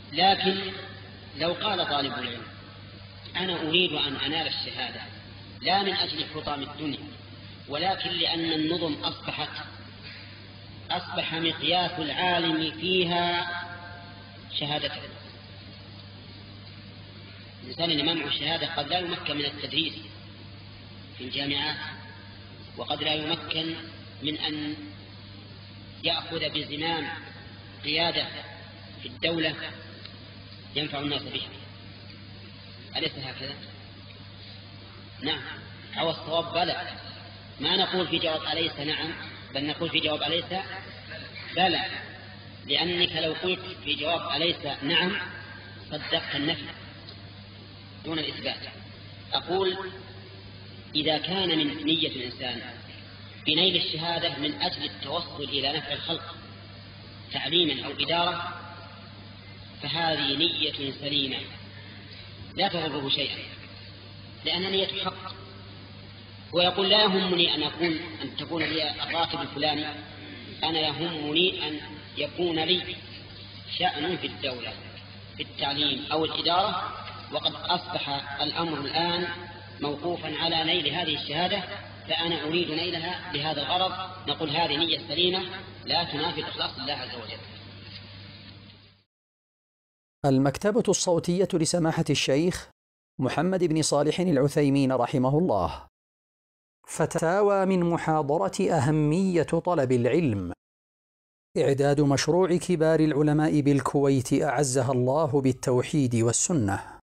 لكن لو قال طالب العلم أنا أريد أن أنال الشهادة لا من أجل حطام الدنيا، ولكن لأن النظم أصبح مقياس العالم فيها شهادته. الإنسان اللي منع الشهادة قد لا يمكن من التدريس في الجامعات، وقد لا يمكن من أن يأخذ بزمام قيادة في الدولة ينفع الناس بها. أليس هكذا؟ نعم. أو الصواب بلى. ما نقول في جواب أليس نعم، بل نقول في جواب أليس بلى، لأنك لو قلت في جواب أليس نعم صدقت النفي دون الإثبات. أقول إذا كان من نية الإنسان بنيل الشهادة من أجل التوصل إلى نفع الخلق تعليما أو إدارة فهذه نية سليمة لا تضره شيئا، لأن نية حق. ويقول لا يهمني أن تكون لي الراتب الفلاني، أنا يهمني أن يكون لي شأن في الدولة في التعليم أو الإدارة، وقد أصبح الأمر الآن موقوفا على نيل هذه الشهادة، فأنا أريد نيلها بهذا الغرض. نقول هذه نية سليمة لا تنافي إخلاص الله عز وجل. المكتبة الصوتية لسماحة الشيخ محمد بن صالح العثيمين رحمه الله. فتاوى من محاضرة أهمية طلب العلم. إعداد مشروع كبار العلماء بالكويت أعزها الله بالتوحيد والسنة.